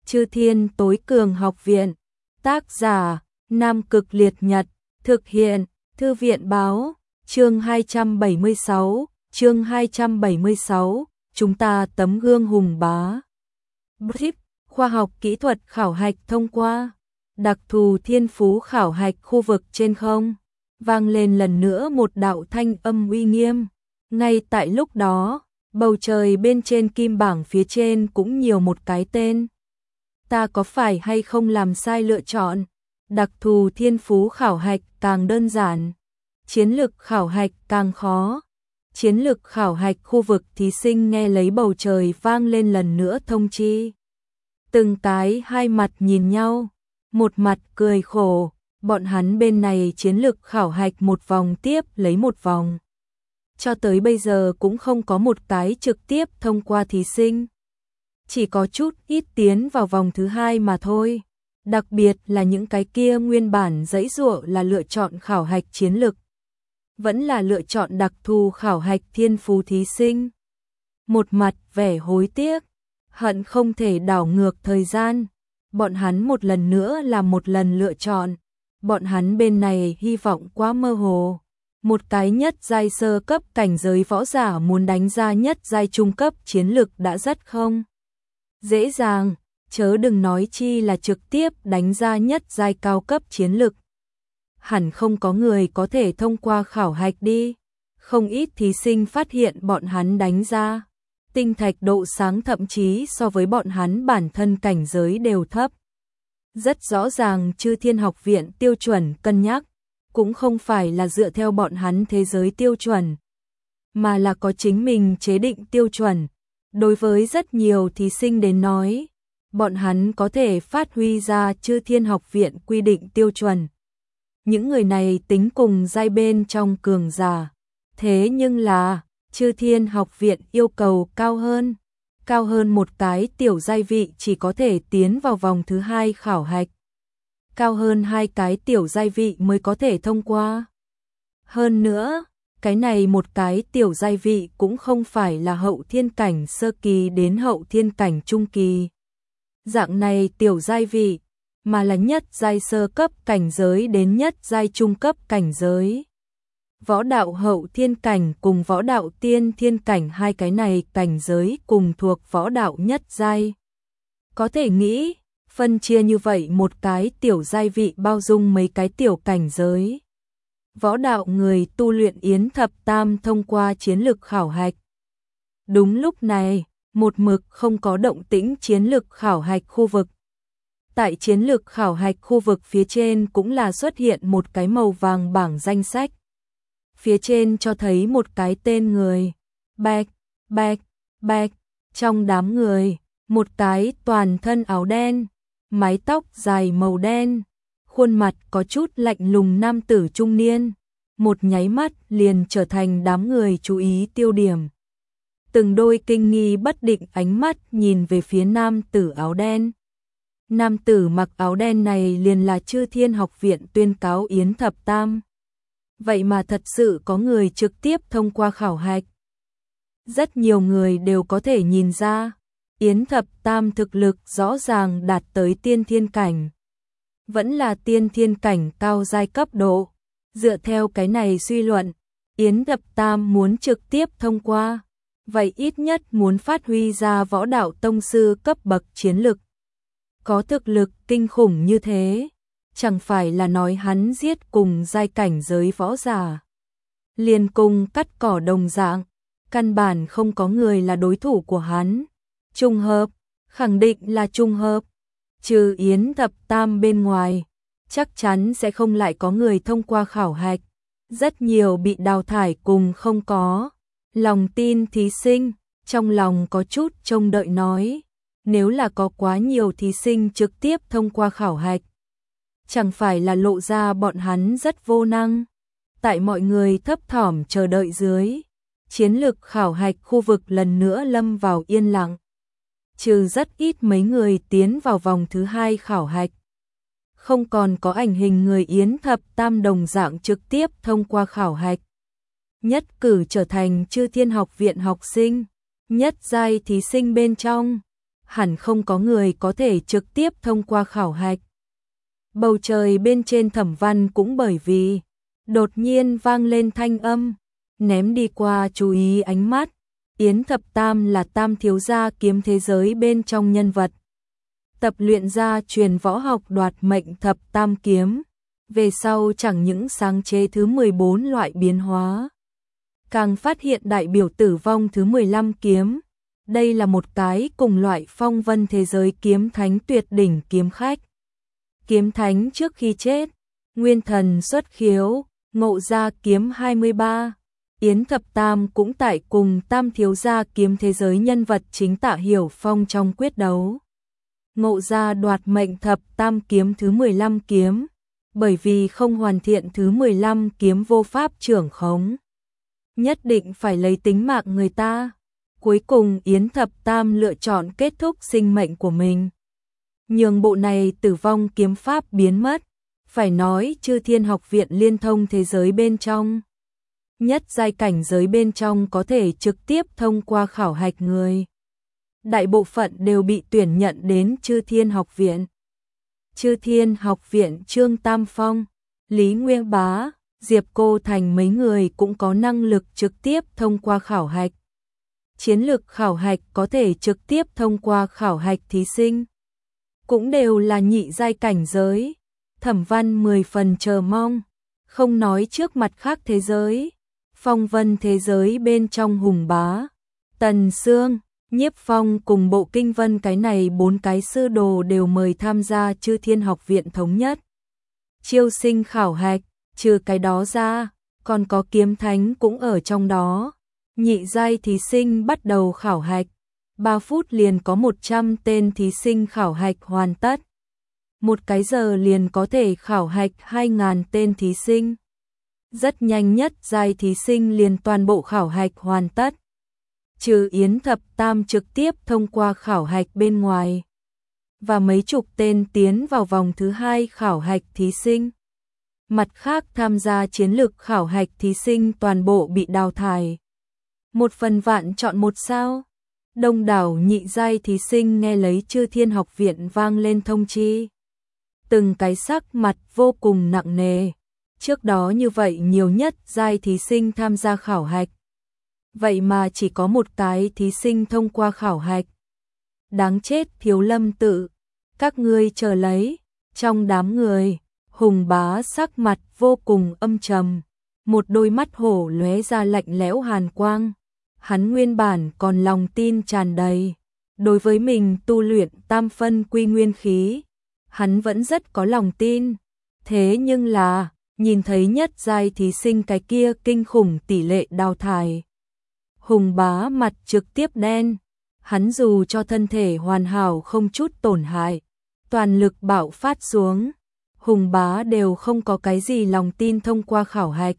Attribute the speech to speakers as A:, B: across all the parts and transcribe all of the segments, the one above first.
A: Chư Thiên Tối Cường Học Viện. Tác giả: Nam Cực Liệt Nhật. Thực hiện: Thư viện báo. Chương 276, chúng ta tấm gương hùng bá. Brief: khoa học kỹ thuật khảo hạch thông qua. Đặc thù thiên phú khảo hạch khu vực trên không. Vang lên lần nữa một đạo thanh âm uy nghiêm. Ngay tại lúc đó, bầu trời bên trên kim bảng phía trên cũng nhiều một cái tên. Ta có phải hay không làm sai lựa chọn? Đặc thù thiên phú khảo hạch càng đơn giản, chiến lược khảo hạch càng khó. Chiến lược khảo hạch khu vực thí sinh nghe lấy bầu trời vang lên lần nữa thông chi. Từng cái hai mặt nhìn nhau, một mặt cười khổ, bọn hắn bên này chiến lược khảo hạch một vòng tiếp lấy một vòng. Cho tới bây giờ cũng không có một cái trực tiếp thông qua thí sinh. Chỉ có chút ít tiến vào vòng thứ hai mà thôi. Đặc biệt là những cái kia nguyên bản giãy giụa là lựa chọn khảo hạch chiến lược, vẫn là lựa chọn đặc thù khảo hạch thiên phú thí sinh. Một mặt vẻ hối tiếc, hận không thể đảo ngược thời gian. Bọn hắn một lần nữa là một lần lựa chọn. Bọn hắn bên này hy vọng quá mơ hồ. Một cái nhất giai sơ cấp cảnh giới võ giả muốn đánh ra nhất giai trung cấp chiến lực đã rất không dễ dàng, chớ đừng nói chi là trực tiếp đánh ra nhất giai cao cấp chiến lực. Hẳn không có người có thể thông qua khảo hạch đi. Không ít thí sinh phát hiện bọn hắn đánh ra tinh thạch độ sáng thậm chí so với bọn hắn bản thân cảnh giới đều thấp. Rất rõ ràng Chư Thiên Học Viện tiêu chuẩn cân nhắc cũng không phải là dựa theo bọn hắn thế giới tiêu chuẩn, mà là có chính mình chế định tiêu chuẩn. Đối với rất nhiều thí sinh đến nói, bọn hắn có thể phát huy ra Chư Thiên Học Viện quy định tiêu chuẩn. Những người này tính cùng giai bên trong cường giả. Thế nhưng là, Chư Thiên Học Viện yêu cầu cao hơn một cái tiểu giai vị chỉ có thể tiến vào vòng thứ hai khảo hạch. Cao hơn hai cái tiểu giai vị mới có thể thông qua. Hơn nữa, cái này một cái tiểu giai vị cũng không phải là hậu thiên cảnh sơ kỳ đến hậu thiên cảnh trung kỳ. Dạng này tiểu giai vị, mà là nhất giai sơ cấp cảnh giới đến nhất giai trung cấp cảnh giới. Võ đạo hậu thiên cảnh cùng võ đạo tiên thiên cảnh hai cái này cảnh giới cùng thuộc võ đạo nhất giai. Có thể nghĩ, phân chia như vậy một cái tiểu giai vị bao dung mấy cái tiểu cảnh giới. Võ đạo người tu luyện Yến Thập Tam thông qua chiến lược khảo hạch. Đúng lúc này, một mực không có động tĩnh chiến lược khảo hạch khu vực. Tại chiến lược khảo hạch khu vực phía trên cũng là xuất hiện một cái màu vàng bảng danh sách. Phía trên cho thấy một cái tên người. Bạch. Trong đám người, một cái toàn thân áo đen, mái tóc dài màu đen, khuôn mặt có chút lạnh lùng nam tử trung niên, một nháy mắt liền trở thành đám người chú ý tiêu điểm. Từng đôi kinh nghi bất định ánh mắt nhìn về phía nam tử áo đen. Nam tử mặc áo đen này liền là Chư Thiên Học Viện tuyên cáo Yến Thập Tam. Vậy mà thật sự có người trực tiếp thông qua khảo hạch. Rất nhiều người đều có thể nhìn ra, Yến Thập Tam thực lực rõ ràng đạt tới tiên thiên cảnh. Vẫn là tiên thiên cảnh cao giai cấp độ. Dựa theo cái này suy luận, Yến Thập Tam muốn trực tiếp thông qua, vậy ít nhất muốn phát huy ra võ đạo tông sư cấp bậc chiến lực. Có thực lực kinh khủng như thế, chẳng phải là nói hắn giết cùng giai cảnh giới võ giả. Liền cùng cắt cỏ đồng dạng, căn bản không có người là đối thủ của hắn. Trùng hợp, khẳng định là trùng hợp. Trừ Yến Thập Tam bên ngoài, chắc chắn sẽ không lại có người thông qua khảo hạch. Rất nhiều bị đào thải cùng không có lòng tin thí sinh, trong lòng có chút trông đợi nói, nếu là có quá nhiều thí sinh trực tiếp thông qua khảo hạch, chẳng phải là lộ ra bọn hắn rất vô năng. Tại mọi người thấp thỏm chờ đợi dưới, chiến lược khảo hạch khu vực lần nữa lâm vào yên lặng. Trừ rất ít mấy người tiến vào vòng thứ hai khảo hạch, không còn có ảnh hình người Yến Thập Tam đồng dạng trực tiếp thông qua khảo hạch. Nhất cử trở thành Chư Thiên Học Viện học sinh, nhất giai thí sinh bên trong. hẳn không có người có thể trực tiếp thông qua khảo hạch. Bầu trời bên trên Thẩm Văn cũng bởi vì đột nhiên vang lên thanh âm, ném đi qua chú ý ánh mắt. Yến Thập Tam là tam thiếu gia kiếm thế giới bên trong nhân vật. Tập luyện ra truyền võ học đoạt mệnh thập tam kiếm. Về sau chẳng những sáng chế thứ 14 loại biến hóa, càng phát hiện đại biểu tử vong thứ 15 kiếm. Đây là một cái cùng loại phong vân thế giới kiếm thánh tuyệt đỉnh kiếm khách. Kiếm thánh trước khi chết, nguyên thần xuất khiếu, ngộ ra kiếm 23. Yến Thập Tam cũng tại cùng tam thiếu gia kiếm thế giới nhân vật chính Tạ Hiểu Phong trong quyết đấu. Ngộ ra đoạt mệnh thập tam kiếm thứ 15 kiếm, bởi vì không hoàn thiện thứ 15 kiếm vô pháp trưởng khống. Nhất định phải lấy tính mạng người ta. Cuối cùng Yến Thập Tam lựa chọn kết thúc sinh mệnh của mình. Nhường bộ này tử vong kiếm pháp biến mất. Phải nói Chư Thiên Học Viện liên thông thế giới bên trong. Nhất giai cảnh giới bên trong có thể trực tiếp thông qua khảo hạch người. Đại bộ phận đều bị tuyển nhận đến Chư Thiên Học Viện. Chư Thiên Học Viện Trương Tam Phong, Lý Nguyên Bá, Diệp Cô Thành mấy người cũng có năng lực trực tiếp thông qua khảo hạch. Chiến lược khảo hạch có thể trực tiếp thông qua khảo hạch thí sinh. Cũng đều là nhị giai cảnh giới. Thẩm Văn 10 phần chờ mong. Không nói trước mặt khác thế giới. Phong vân thế giới bên trong Hùng Bá, Tần Sương, Nhiếp Phong cùng Bộ Kinh Vân cái này 4 cái sư đồ đều mời tham gia Chư Thiên Học Viện thống nhất. Chiêu sinh khảo hạch, trừ cái đó ra, còn có kiếm thánh cũng ở trong đó. Nhị giai thí sinh bắt đầu khảo hạch, 3 phút liền có 100 tên thí sinh khảo hạch hoàn tất. 1 cái giờ liền có thể khảo hạch 2.000 tên thí sinh. Rất nhanh nhất giai thí sinh liền toàn bộ khảo hạch hoàn tất. Trừ Yến Thập Tam trực tiếp thông qua khảo hạch bên ngoài. Và mấy chục tên tiến vào vòng thứ 2 khảo hạch thí sinh. Mặt khác tham gia chiến lược khảo hạch thí sinh toàn bộ bị đào thải. 1 phần vạn chọn 1 sao. Đông đảo nhị giai thí sinh nghe lấy Chư Thiên Học Viện vang lên thông chi. Từng cái sắc mặt vô cùng nặng nề. Trước đó như vậy nhiều nhất giai thí sinh tham gia khảo hạch. Vậy mà chỉ có 1 cái thí sinh thông qua khảo hạch. Đáng chết Thiếu Lâm Tự. Các ngươi chờ lấy. Trong đám người, Hùng Bá sắc mặt vô cùng âm trầm. Một đôi mắt hổ lóe ra lạnh lẽo hàn quang. Hắn nguyên bản còn lòng tin tràn đầy. Đối với mình tu luyện tam phân quy nguyên khí, hắn vẫn rất có lòng tin. Thế nhưng là, nhìn thấy nhất giai thí sinh cái kia kinh khủng tỷ lệ đào thải. Hùng Bá mặt trực tiếp đen. Hắn dù cho thân thể hoàn hảo không chút tổn hại, toàn lực bạo phát xuống, Hùng Bá đều không có cái gì lòng tin thông qua khảo hạch.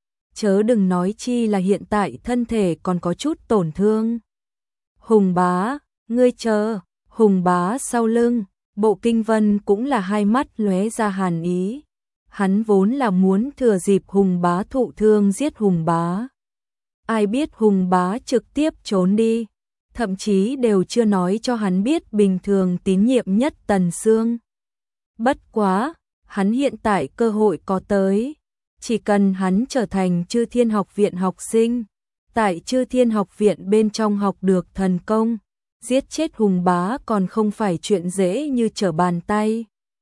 A: Chớ đừng nói chi là hiện tại thân thể còn có chút tổn thương. Hùng Bá, ngươi chờ. Hùng Bá sau lưng, Bộ Kinh Vân cũng là hai mắt lóe ra hàn ý. Hắn vốn là muốn thừa dịp Hùng Bá thụ thương giết Hùng Bá. Ai biết Hùng Bá trực tiếp trốn đi, thậm chí đều chưa nói cho hắn biết bình thường tín nhiệm nhất Tần Sương. Bất quá, hắn hiện tại cơ hội có tới. Chỉ cần hắn trở thành Chư Thiên Học Viện học sinh, tại Chư Thiên Học Viện bên trong học được thần công, giết chết Hùng Bá còn không phải chuyện dễ như trở bàn tay.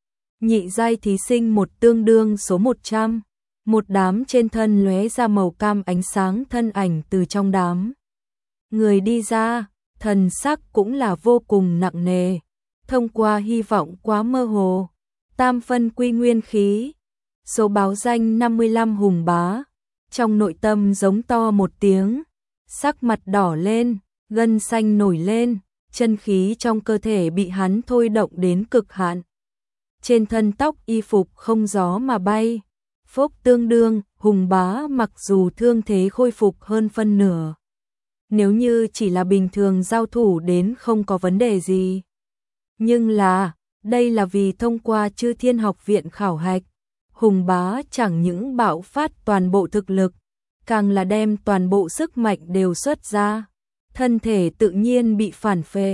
A: Nhị giai thí sinh một tương đương số 100, một đám trên thân lóe ra màu cam ánh sáng thân ảnh từ trong đám. Người đi ra, thần sắc cũng là vô cùng nặng nề, thông qua hy vọng quá mơ hồ, tam phân quy nguyên khí. Số báo danh 55 Hùng Bá, trong nội tâm giống to một tiếng, sắc mặt đỏ lên, gân xanh nổi lên, chân khí trong cơ thể bị hắn thôi động đến cực hạn. Trên thân tóc y phục không gió mà bay, phốc tương đương, Hùng Bá mặc dù thương thế khôi phục hơn phân nửa. Nếu như chỉ là bình thường giao thủ đến không có vấn đề gì. Nhưng là, đây là vì thông qua Chư Thiên Học Viện khảo hạch. Hùng Bá chẳng những bạo phát toàn bộ thực lực, càng là đem toàn bộ sức mạnh đều xuất ra, thân thể tự nhiên bị phản phệ.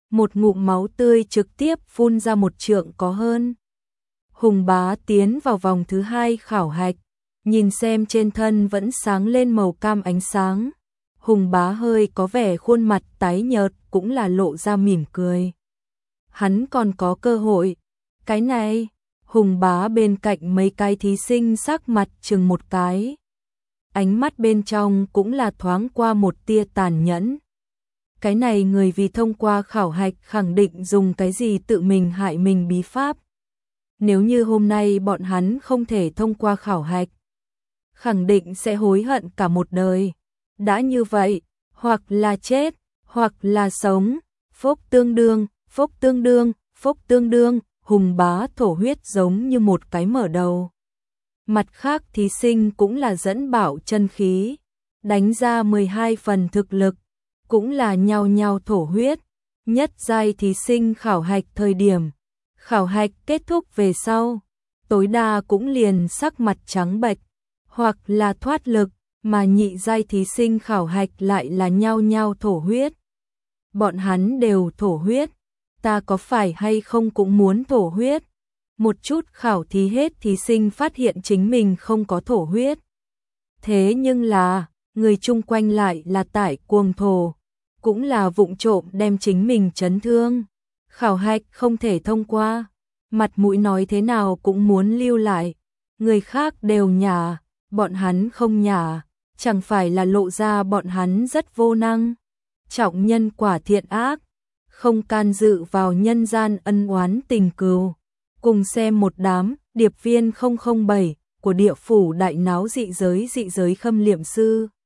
A: một ngụm máu tươi trực tiếp phun ra 1 trượng có hơn. Hùng Bá tiến vào vòng thứ 2 khảo hạch, nhìn xem trên thân vẫn sáng lên màu cam ánh sáng. Hùng Bá hơi có vẻ khuôn mặt tái nhợt, cũng là lộ ra mỉm cười. Hắn còn có cơ hội. Cái này, Hùng Bá bên cạnh mấy cái thí sinh sắc mặt chừng một cái. Ánh mắt bên trong cũng là thoáng qua một tia tàn nhẫn. Cái này người vì thông qua khảo hạch khẳng định dùng cái gì tự mình hại mình bí pháp. Nếu như hôm nay bọn hắn không thể thông qua khảo hạch, khẳng định sẽ hối hận cả một đời. Đã như vậy, hoặc là chết, hoặc là sống, phốc tương đương, phốc tương đương, phốc tương đương, Hùng Bá thổ huyết giống như một cái mở đầu. Mặt khác thí sinh cũng là dẫn bảo chân khí, đánh ra 12 phần thực lực, cũng là nhao nhao thổ huyết. Nhất giai thí sinh khảo hạch thời điểm, khảo hạch kết thúc về sau, tối đa cũng liền sắc mặt trắng bệch, hoặc là thoát lực, mà nhị giai thí sinh khảo hạch lại là nhao nhao thổ huyết. Bọn hắn đều thổ huyết, ta có phải hay không cũng muốn thổ huyết. Một chút khảo thí hết thí sinh phát hiện chính mình không có thổ huyết. Thế nhưng là, người chung quanh lại là tải cuồng thổ, cũng là vụng trộm đem chính mình chấn thương. Khảo hạch không thể thông qua, mặt mũi nói thế nào cũng muốn lưu lại. Người khác đều nhả, bọn hắn không nhả, chẳng phải là lộ ra bọn hắn rất vô năng. Trọng nhân quả thiện ác, không can dự vào nhân gian ân oán tình cừu. Cùng xem một đám điệp viên 007 của địa phủ đại náo dị giới khâm liệm sư.